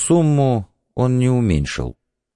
сумму он не уменьшил.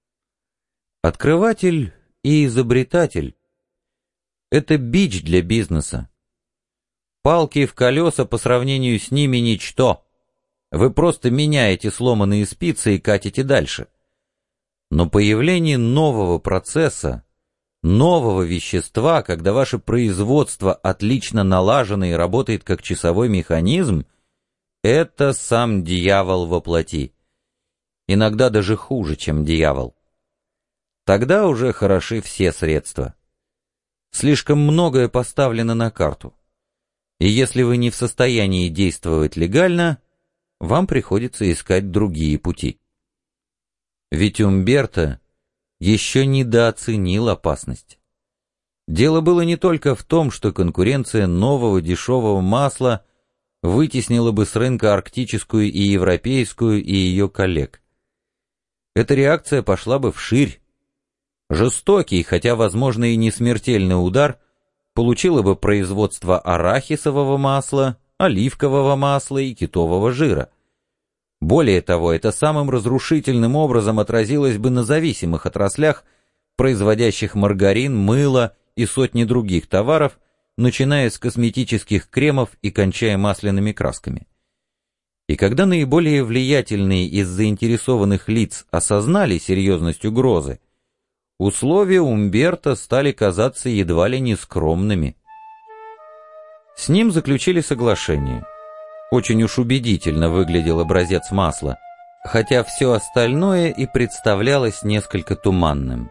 Открыватель и изобретатель — это бич для бизнеса. Палки в колеса по сравнению с ними ничто. Вы просто меняете сломанные спицы и катите дальше. Но появление нового процесса, нового вещества, когда ваше производство отлично налажено и работает как часовой механизм, это сам дьявол во плоти. Иногда даже хуже, чем дьявол. Тогда уже хороши все средства. Слишком многое поставлено на карту. И если вы не в состоянии действовать легально, вам приходится искать другие пути. Ведь Умберто еще недооценил опасность. Дело было не только в том, что конкуренция нового дешевого масла вытеснила бы с рынка арктическую и европейскую и ее коллег. Эта реакция пошла бы вширь. Жестокий, хотя, возможно, и не смертельный удар получило бы производство арахисового масла, оливкового масла и китового жира. Более того, это самым разрушительным образом отразилось бы на зависимых отраслях, производящих маргарин, мыло и сотни других товаров, начиная с косметических кремов и кончая масляными красками. И когда наиболее влиятельные из заинтересованных лиц осознали серьезность угрозы, условия Умберто стали казаться едва ли не скромными. С ним заключили соглашение. Очень уж убедительно выглядел образец масла, хотя все остальное и представлялось несколько туманным.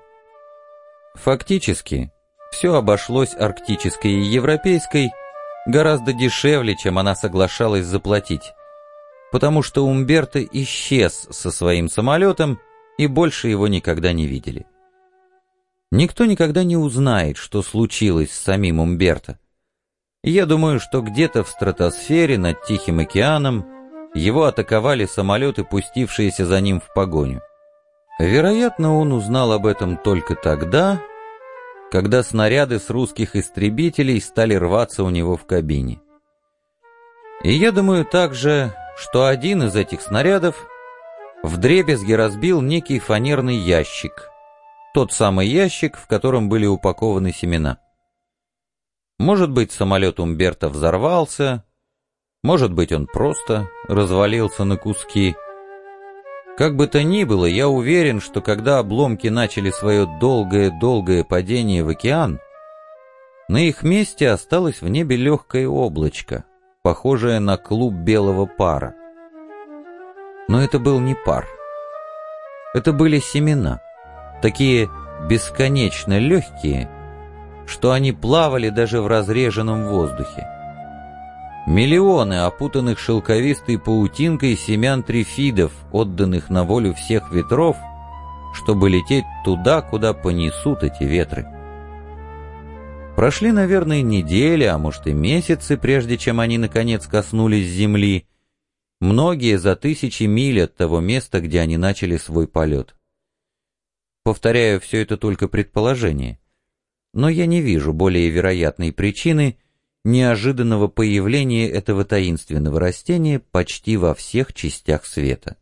Фактически, все обошлось арктической и европейской гораздо дешевле, чем она соглашалась заплатить, потому что Умберто исчез со своим самолетом, и больше его никогда не видели. Никто никогда не узнает, что случилось с самим Умберто. Я думаю, что где-то в стратосфере над Тихим океаном его атаковали самолеты, пустившиеся за ним в погоню. Вероятно, он узнал об этом только тогда, когда снаряды с русских истребителей стали рваться у него в кабине. И я думаю также, что один из этих снарядов вдребезги разбил некий фанерный ящик, тот самый ящик, в котором были упакованы семена. Может быть, самолет Умберто взорвался, может быть, он просто развалился на куски. Как бы то ни было, я уверен, что когда обломки начали свое долгое-долгое падение в океан, на их месте осталось в небе легкое облачко, похожее на клуб белого пара. Но это был не пар. Это были семена, такие бесконечно легкие, что они плавали даже в разреженном воздухе. Миллионы опутанных шелковистой паутинкой семян трифидов, отданных на волю всех ветров, чтобы лететь туда, куда понесут эти ветры. Прошли, наверное, недели, а может и месяцы, прежде чем они наконец коснулись земли, многие за тысячи миль от того места, где они начали свой полет. Повторяю, все это только предположение. Но я не вижу более вероятной причины неожиданного появления этого таинственного растения почти во всех частях света.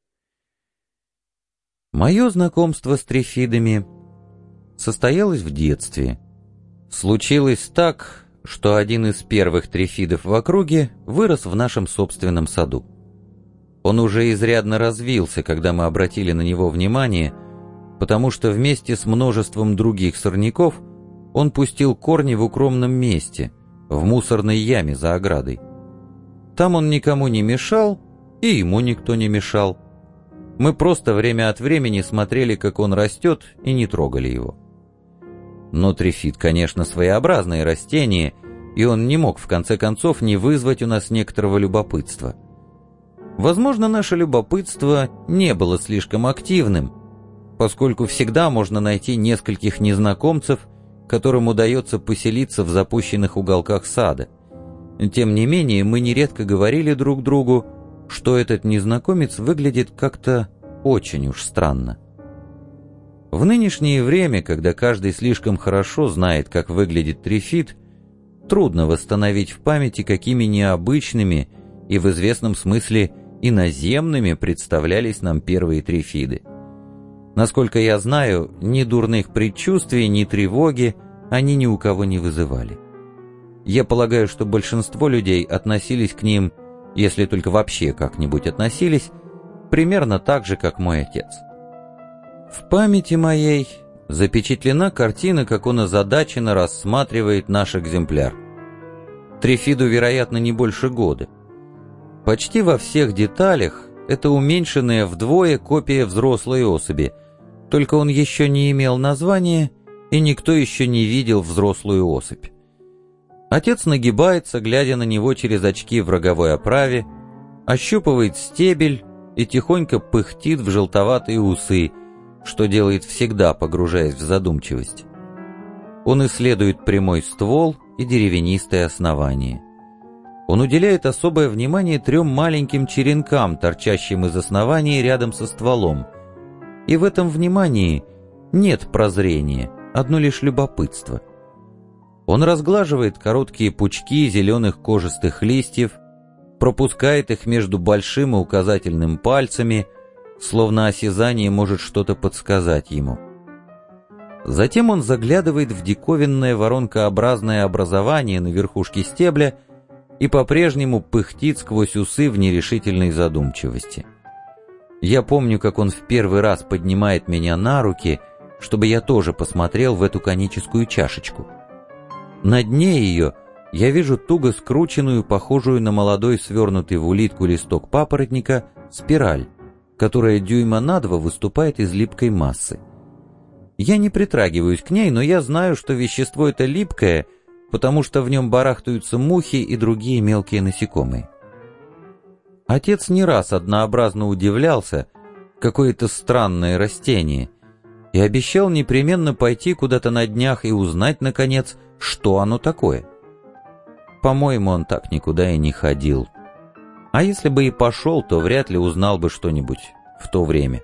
Мое знакомство с трифидами состоялось в детстве. Случилось так, что один из первых трифидов в округе вырос в нашем собственном саду. Он уже изрядно развился, когда мы обратили на него внимание, потому что вместе с множеством других сорняков он пустил корни в укромном месте, в мусорной яме за оградой. Там он никому не мешал, и ему никто не мешал. Мы просто время от времени смотрели, как он растет, и не трогали его. Но трифид, конечно, своеобразное растение, и он не мог, в конце концов, не вызвать у нас некоторого любопытства. Возможно, наше любопытство не было слишком активным, поскольку всегда можно найти нескольких незнакомцев, которым удается поселиться в запущенных уголках сада. Тем не менее, мы нередко говорили друг другу, что этот незнакомец выглядит как-то очень уж странно. В нынешнее время, когда каждый слишком хорошо знает, как выглядит трифид, трудно восстановить в памяти, какими необычными и в известном смысле иноземными представлялись нам первые трифиды. Насколько я знаю, ни дурных предчувствий, ни тревоги они ни у кого не вызывали. Я полагаю, что большинство людей относились к ним, если только вообще как-нибудь относились, примерно так же, как мой отец. В памяти моей запечатлена картина, как он озадаченно рассматривает наш экземпляр. Трифиду, вероятно, не больше года. Почти во всех деталях это уменьшенная вдвое копия взрослой особи, только он еще не имел названия, и никто еще не видел взрослую особь. Отец нагибается, глядя на него через очки в роговой оправе, ощупывает стебель и тихонько пыхтит в желтоватые усы, что делает всегда, погружаясь в задумчивость. Он исследует прямой ствол и деревянистое основание. Он уделяет особое внимание 3 маленьким черенкам, торчащим из основания рядом со стволом. И в этом внимании нет прозрения, одно лишь любопытство. Он разглаживает короткие пучки зеленых кожистых листьев, пропускает их между большим и указательным пальцами, словно осязание может что-то подсказать ему. Затем он заглядывает в диковинное воронкообразное образование на верхушке стебля и по-прежнему пыхтит сквозь усы в нерешительной задумчивости. Я помню, как он в первый раз поднимает меня на руки, чтобы я тоже посмотрел в эту коническую чашечку. На дне ее я вижу туго скрученную, похожую на молодой свернутый в улитку листок папоротника, спираль, которая дюйма на 2 выступает из липкой массы. Я не притрагиваюсь к ней, но я знаю, что вещество это липкое, потому что в нем барахтаются мухи и другие мелкие насекомые. Отец не раз однообразно удивлялся, какое-то странное растение, и обещал непременно пойти куда-то на днях и узнать, наконец, что оно такое. По-моему, он так никуда и не ходил. А если бы и пошел, то вряд ли узнал бы что-нибудь в то время.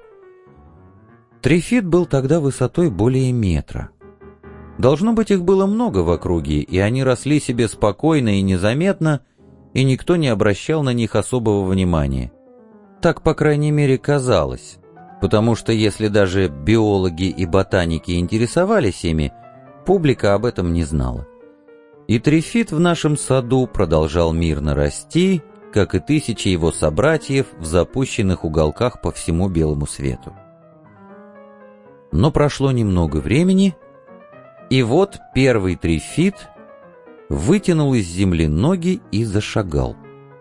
Трифид был тогда высотой более метра. Должно быть, их было много в округе, и они росли себе спокойно и незаметно, и никто не обращал на них особого внимания. Так, по крайней мере, казалось, потому что если даже биологи и ботаники интересовались ими, публика об этом не знала. И трифид в нашем саду продолжал мирно расти, как и тысячи его собратьев в запущенных уголках по всему белому свету. Но прошло немного времени, и вот первый трифид вытянул из земли ноги и зашагал.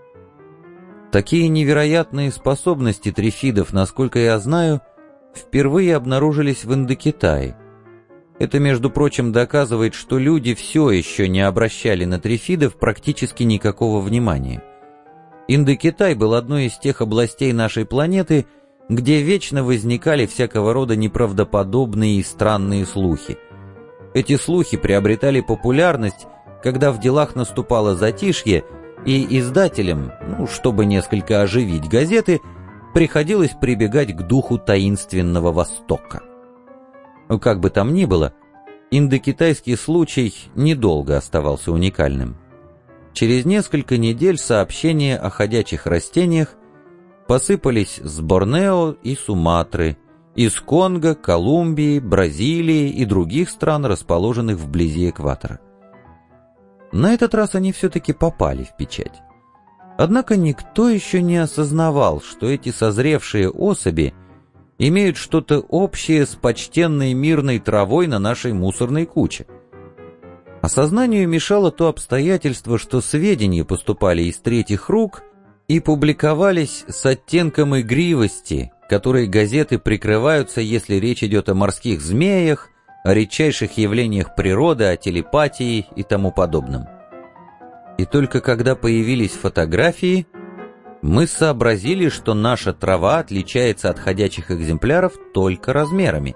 Такие невероятные способности трифидов, насколько я знаю, впервые обнаружились в Индокитае. Это, между прочим, доказывает, что люди все еще не обращали на трифидов практически никакого внимания. Индокитай был одной из тех областей нашей планеты, где вечно возникали всякого рода неправдоподобные и странные слухи. Эти слухи приобретали популярность, когда в делах наступало затишье, и издателям, чтобы несколько оживить газеты, приходилось прибегать к духу таинственного Востока. Как бы там ни было, индокитайский случай недолго оставался уникальным. Через несколько недель сообщения о ходячих растениях посыпались с Борнео и Суматры, из Конго, Колумбии, Бразилии и других стран, расположенных вблизи экватора. На этот раз они все-таки попали в печать. Однако никто еще не осознавал, что эти созревшие особи имеют что-то общее с почтенной мирной травой на нашей мусорной куче. Осознанию мешало то обстоятельство, что сведения поступали из третьих рук и публиковались с оттенком игривости, которой газеты прикрываются, если речь идет о морских змеях, о редчайших явлениях природы, о телепатии и тому подобном. И только когда появились фотографии, мы сообразили, что наша трава отличается от ходячих экземпляров только размерами.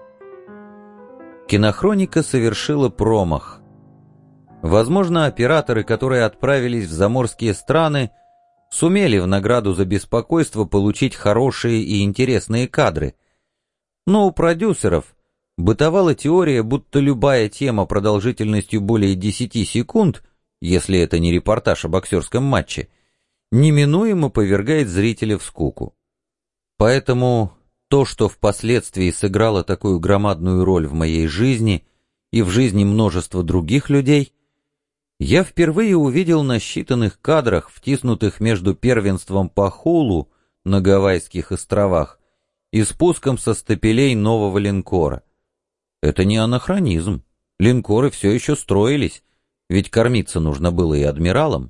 Кинохроника совершила промах. Возможно, операторы, которые отправились в заморские страны, сумели в награду за беспокойство получить хорошие и интересные кадры. Но у продюсеров бытовала теория, будто любая тема продолжительностью более 10 секунд, если это не репортаж о боксерском матче, неминуемо повергает зрителя в скуку. Поэтому то, что впоследствии сыграло такую громадную роль в моей жизни и в жизни множества других людей, я впервые увидел на считанных кадрах, втиснутых между первенством по хулу на Гавайских островах и спуском со стапелей нового линкора. Это не анахронизм. Линкоры все еще строились, ведь кормиться нужно было и адмиралам.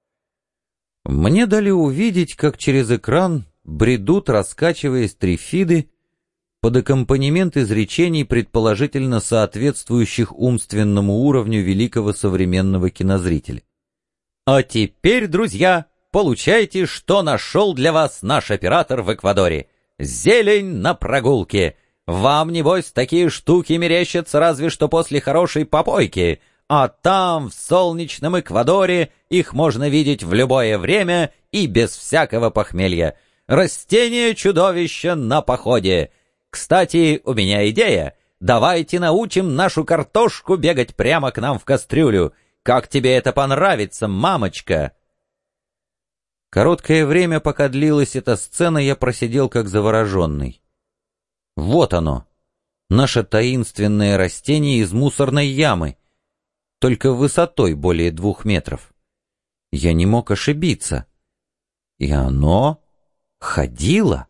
Мне дали увидеть, как через экран бредут, раскачиваясь трифиды, под аккомпанемент изречений, предположительно соответствующих умственному уровню великого современного кинозрителя. «А теперь, друзья, получайте, что нашел для вас наш оператор в Эквадоре. Зелень на прогулке. Вам, небось, такие штуки мерещатся разве что после хорошей попойки, а там, в солнечном Эквадоре, их можно видеть в любое время и без всякого похмелья. Растение-чудовище на походе. Кстати, у меня идея. Давайте научим нашу картошку бегать прямо к нам в кастрюлю. Как тебе это понравится, мамочка?» Короткое время, пока длилась эта сцена, я просидел как завороженный. Вот оно, наше таинственное растение из мусорной ямы, только высотой более 2 метров. Я не мог ошибиться. И оно ходило.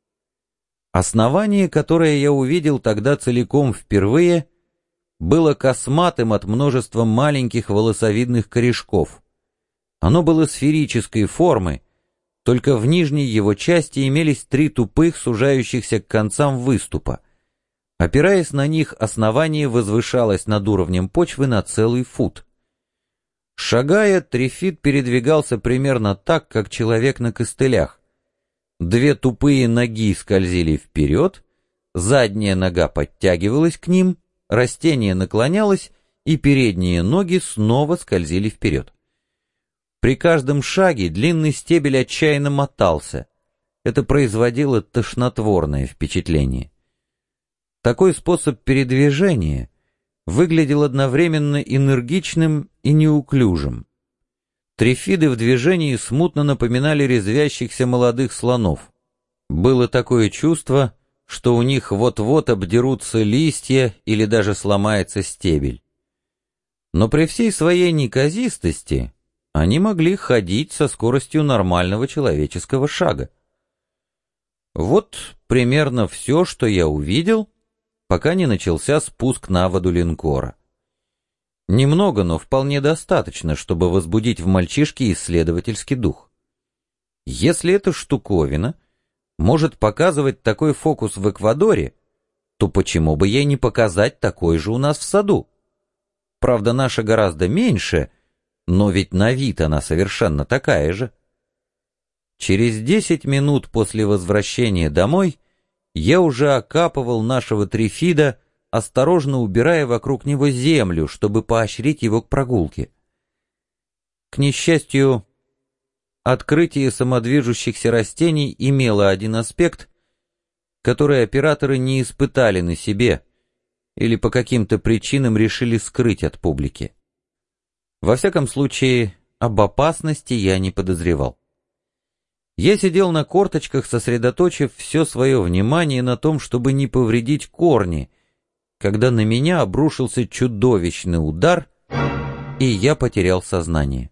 Основание, которое я увидел тогда целиком впервые, было косматым от множества маленьких волосовидных корешков. Оно было сферической формы, только в нижней его части имелись 3 тупых, сужающихся к концам выступа. Опираясь на них, основание возвышалось над уровнем почвы на целый фут. Шагая, трифид передвигался примерно так, как человек на костылях. 2 тупые ноги скользили вперед, задняя нога подтягивалась к ним, растение наклонялось, и передние ноги снова скользили вперед. При каждом шаге длинный стебель отчаянно мотался. Это производило тошнотворное впечатление. Такой способ передвижения выглядел одновременно энергичным и неуклюжим. Трифиды в движении смутно напоминали резвящихся молодых слонов. Было такое чувство, что у них вот-вот обдерутся листья или даже сломается стебель. Но при всей своей неказистости они могли ходить со скоростью нормального человеческого шага. Вот примерно все, что я увидел, пока не начался спуск на воду линкора. Немного, но вполне достаточно, чтобы возбудить в мальчишке исследовательский дух. Если эта штуковина может показывать такой фокус в Эквадоре, то почему бы ей не показать такой же у нас в саду? Правда, наша гораздо меньше, но ведь на вид она совершенно такая же. Через 10 минут после возвращения домой я уже окапывал нашего трифида, осторожно убирая вокруг него землю, чтобы поощрить его к прогулке. К несчастью, открытие самодвижущихся растений имело один аспект, который операторы не испытали на себе или по каким-то причинам решили скрыть от публики. Во всяком случае, об опасности я не подозревал. Я сидел на корточках, сосредоточив все свое внимание на том, чтобы не повредить корни, когда на меня обрушился чудовищный удар, и я потерял сознание.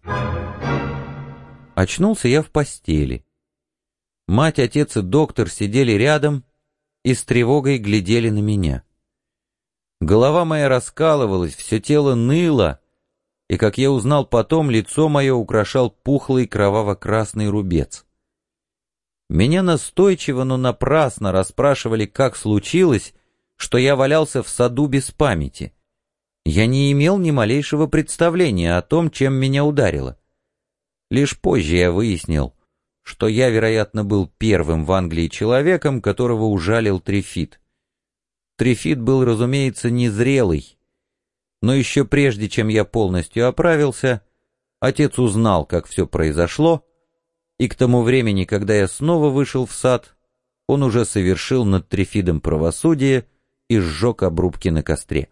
Очнулся я в постели. Мать, отец и доктор сидели рядом и с тревогой глядели на меня. Голова моя раскалывалась, все тело ныло, и, как я узнал потом, лицо мое украшал пухлый кроваво-красный рубец. Меня настойчиво, но напрасно расспрашивали, как случилось, что я валялся в саду без памяти. Я не имел ни малейшего представления о том, чем меня ударило. Лишь позже я выяснил, что я, вероятно, был первым в Англии человеком, которого ужалил трифид. Трифид был, разумеется, незрелый, но еще прежде, чем я полностью оправился, отец узнал, как все произошло, и к тому времени, когда я снова вышел в сад, он уже совершил над трифидом правосудие и сжег обрубки на костре.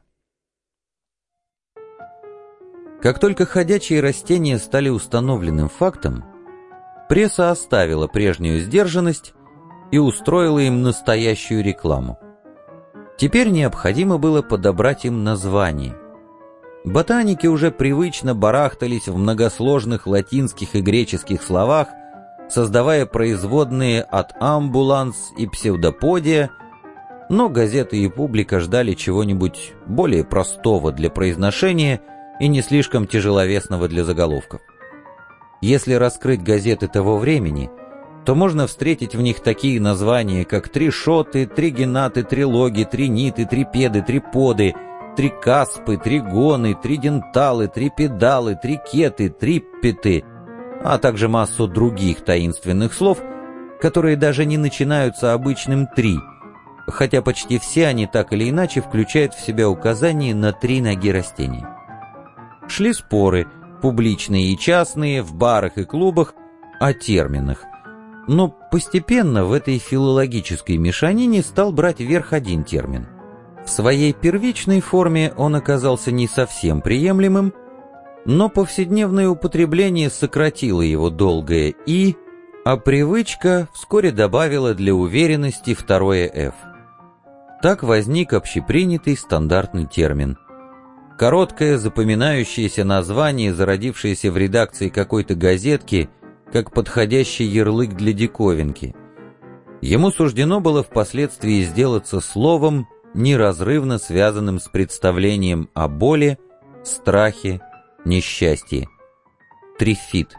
Как только ходячие растения стали установленным фактом, Пресса оставила прежнюю сдержанность и устроила им настоящую рекламу. Теперь необходимо было подобрать им название. Ботаники уже привычно барахтались в многосложных латинских и греческих словах, создавая производные от амбуланс и псевдоподия, но газеты и публика ждали чего-нибудь более простого для произношения и не слишком тяжеловесного для заголовков. Если раскрыть газеты того времени, то можно встретить в них такие названия, как тришоты, тригенаты, трилоги, триниты, трипеды, триподы, трикаспы, тригоны, триденталы, трипедалы, трикеты, триппеты, а также массу других таинственных слов, которые даже не начинаются обычным «три», хотя почти все они так или иначе включают в себя указания на три ноги растений. Шли споры, публичные и частные, в барах и клубах, о терминах. Но постепенно в этой филологической мешанине стал брать верх один термин. В своей первичной форме он оказался не совсем приемлемым, но повседневное употребление сократило его долгое «и», а привычка вскоре добавила для уверенности второе «ф». Так возник общепринятый стандартный термин. Короткое запоминающееся название, зародившееся в редакции какой-то газетки, как подходящий ярлык для диковинки. Ему суждено было впоследствии сделаться словом, неразрывно связанным с представлением о боли, страхе, несчастье. Трифид.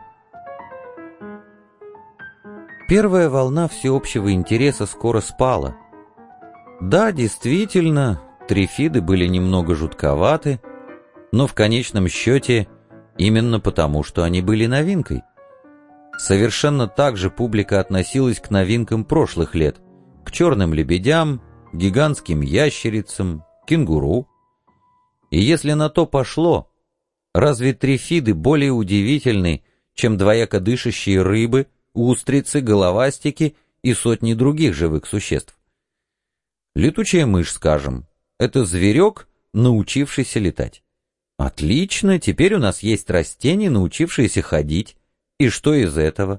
Первая волна всеобщего интереса скоро спала. Да, действительно, трифиды были немного жутковаты, но в конечном счете именно потому, что они были новинкой. Совершенно так же публика относилась к новинкам прошлых лет, к черным лебедям, гигантским ящерицам, кенгуру. И если на то пошло, разве трифиды более удивительны, чем двояко дышащие рыбы, устрицы, головастики и сотни других живых существ? Летучая мышь, скажем, это зверек, научившийся летать. Отлично, теперь у нас есть растение, научившееся ходить. И что из этого?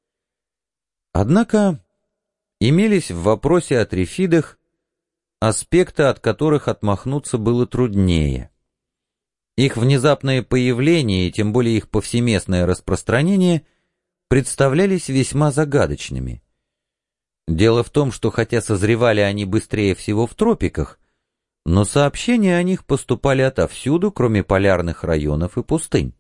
Однако имелись в вопросе о трифидах аспекты, от которых отмахнуться было труднее. Их внезапное появление и тем более их повсеместное распространение представлялись весьма загадочными. Дело в том, что хотя созревали они быстрее всего в тропиках, но сообщения о них поступали отовсюду, кроме полярных районов и пустынь.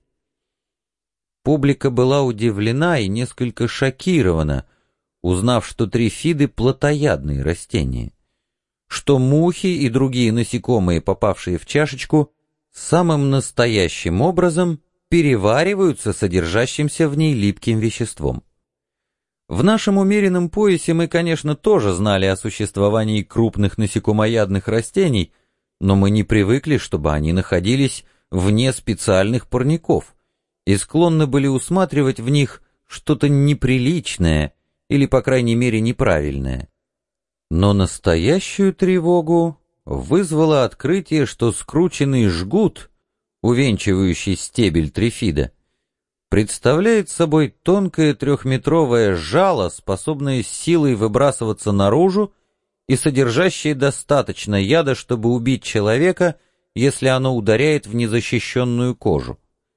Публика была удивлена и несколько шокирована, узнав, что трифиды — плотоядные растения, что мухи и другие насекомые, попавшие в чашечку, самым настоящим образом перевариваются содержащимся в ней липким веществом. В нашем умеренном поясе мы, конечно, тоже знали о существовании крупных насекомоядных растений, но мы не привыкли, чтобы они находились вне специальных парников и склонны были усматривать в них что-то неприличное или, по крайней мере, неправильное. Но настоящую тревогу вызвало открытие, что скрученный жгут, увенчивающий стебель трифида, представляет собой тонкое трехметровое жало, способное с силой выбрасываться наружу и содержащее достаточно яда, чтобы убить человека, если оно ударяет в незащищенную кожу.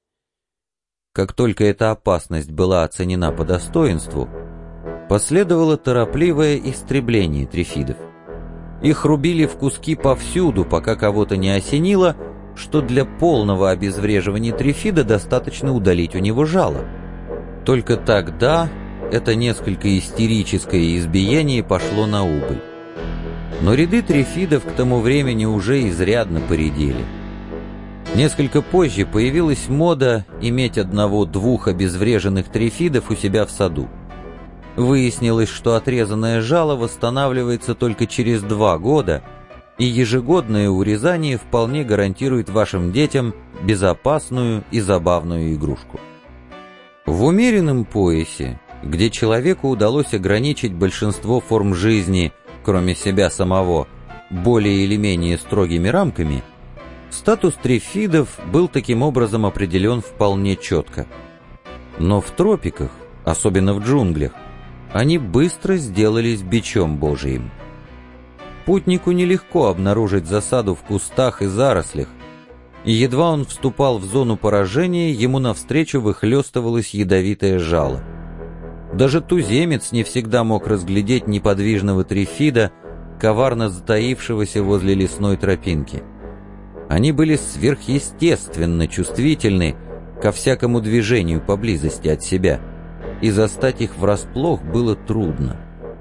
Как только эта опасность была оценена по достоинству, последовало торопливое истребление трифидов. Их рубили в куски повсюду, пока кого-то не осенило, что для полного обезвреживания трифида достаточно удалить у него жало. Только тогда это несколько истерическое избиение пошло на убыль. Но ряды трифидов к тому времени уже изрядно поредели. Несколько позже появилась мода иметь одного-двух обезвреженных трифидов у себя в саду. Выяснилось, что отрезанное жало восстанавливается только через 2 года, и ежегодное урезание вполне гарантирует вашим детям безопасную и забавную игрушку. В умеренном поясе, где человеку удалось ограничить большинство форм жизни, кроме себя самого, более или менее строгими рамками, статус трифидов был таким образом определен вполне четко. Но в тропиках, особенно в джунглях, они быстро сделались бичом Божиим. Путнику нелегко обнаружить засаду в кустах и зарослях, и едва он вступал в зону поражения, ему навстречу выхлёстывалось ядовитое жало. Даже туземец не всегда мог разглядеть неподвижного трифида, коварно затаившегося возле лесной тропинки. Они были сверхъестественно чувствительны ко всякому движению поблизости от себя, и застать их врасплох было трудно.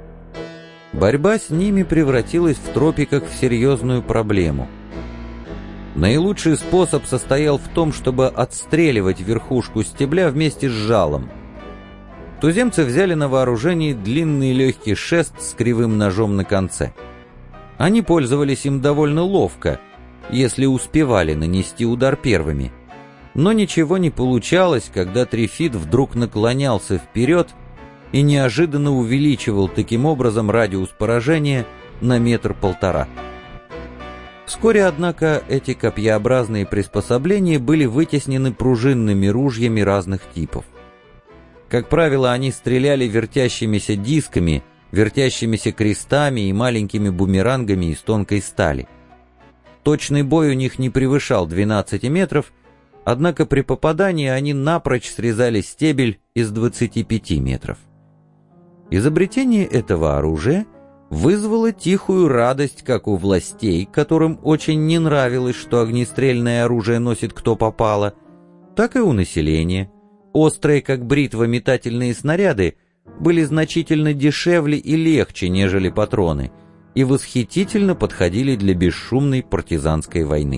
Борьба с ними превратилась в тропиках в серьезную проблему. Наилучший способ состоял в том, чтобы отстреливать верхушку стебля вместе с жалом. Туземцы взяли на вооружение длинный легкий шест с кривым ножом на конце. Они пользовались им довольно ловко, если успевали нанести удар первыми. Но ничего не получалось, когда трифид вдруг наклонялся вперед и неожиданно увеличивал таким образом радиус поражения на 1–1,5 метра. Вскоре, однако, эти копьеобразные приспособления были вытеснены пружинными ружьями разных типов. Как правило, они стреляли вертящимися дисками, вертящимися крестами и маленькими бумерангами из тонкой стали. Точный бой у них не превышал 12 метров, однако при попадании они напрочь срезали стебель из 25 метров. Изобретение этого оружия вызвало тихую радость как у властей, которым очень не нравилось, что огнестрельное оружие носит кто попало, так и у населения. Острые, как бритва, метательные снаряды были значительно дешевле и легче, нежели патроны, и восхитительно подходили для бесшумной партизанской войны.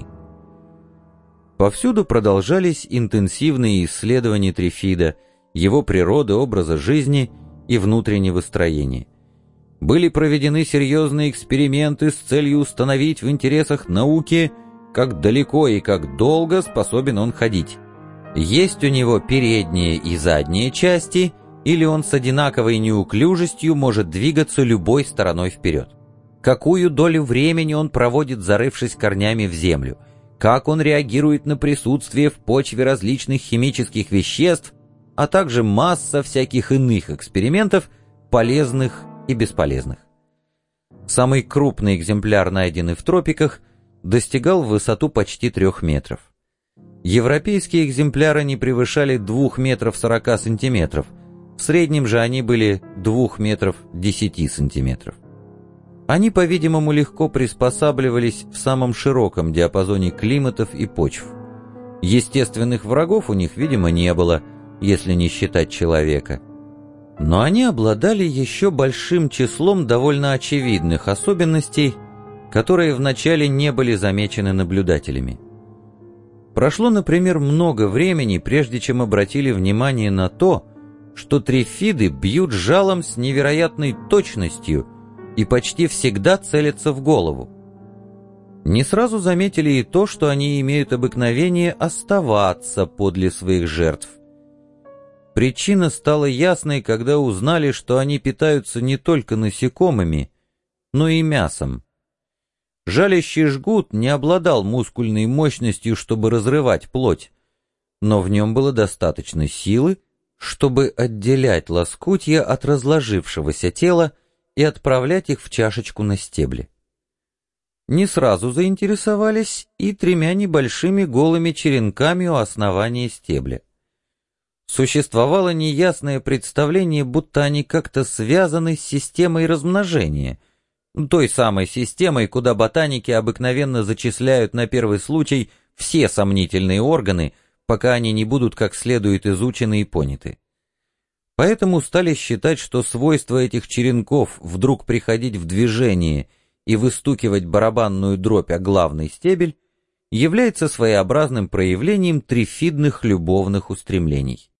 Повсюду продолжались интенсивные исследования трифида, его природы, образа жизни и внутреннего строения. Были проведены серьезные эксперименты с целью установить в интересах науки, как далеко и как долго способен он ходить. Есть у него передние и задние части, или он с одинаковой неуклюжестью может двигаться любой стороной вперед. Какую долю времени он проводит, зарывшись корнями в землю, как он реагирует на присутствие в почве различных химических веществ, а также масса всяких иных экспериментов, полезных и бесполезных. Самый крупный экземпляр, найденный в тропиках, достигал в высоту почти 3 метров. Европейские экземпляры не превышали 2 метров 40 сантиметров, в среднем же они были 2 метров 10 сантиметров. Они, по-видимому, легко приспосабливались в самом широком диапазоне климатов и почв. Естественных врагов у них, видимо, не было, если не считать человека. Но они обладали еще большим числом довольно очевидных особенностей, которые вначале не были замечены наблюдателями. Прошло, например, много времени, прежде чем обратили внимание на то, что трифиды бьют жалом с невероятной точностью и почти всегда целятся в голову. Не сразу заметили и то, что они имеют обыкновение оставаться подле своих жертв. Причина стала ясной, когда узнали, что они питаются не только насекомыми, но и мясом. Жалящий жгут не обладал мускульной мощностью, чтобы разрывать плоть, но в нем было достаточно силы, чтобы отделять лоскутья от разложившегося тела и отправлять их в чашечку на стебле. Не сразу заинтересовались и 3 небольшими голыми черенками у основания стебля. Существовало неясное представление, будто они как-то связаны с системой размножения, той самой системой, куда ботаники обыкновенно зачисляют на первый случай все сомнительные органы, пока они не будут как следует изучены и поняты. Поэтому стали считать, что свойство этих черенков вдруг приходить в движение и выстукивать барабанную дробь о главный стебель является своеобразным проявлением трифидных любовных устремлений.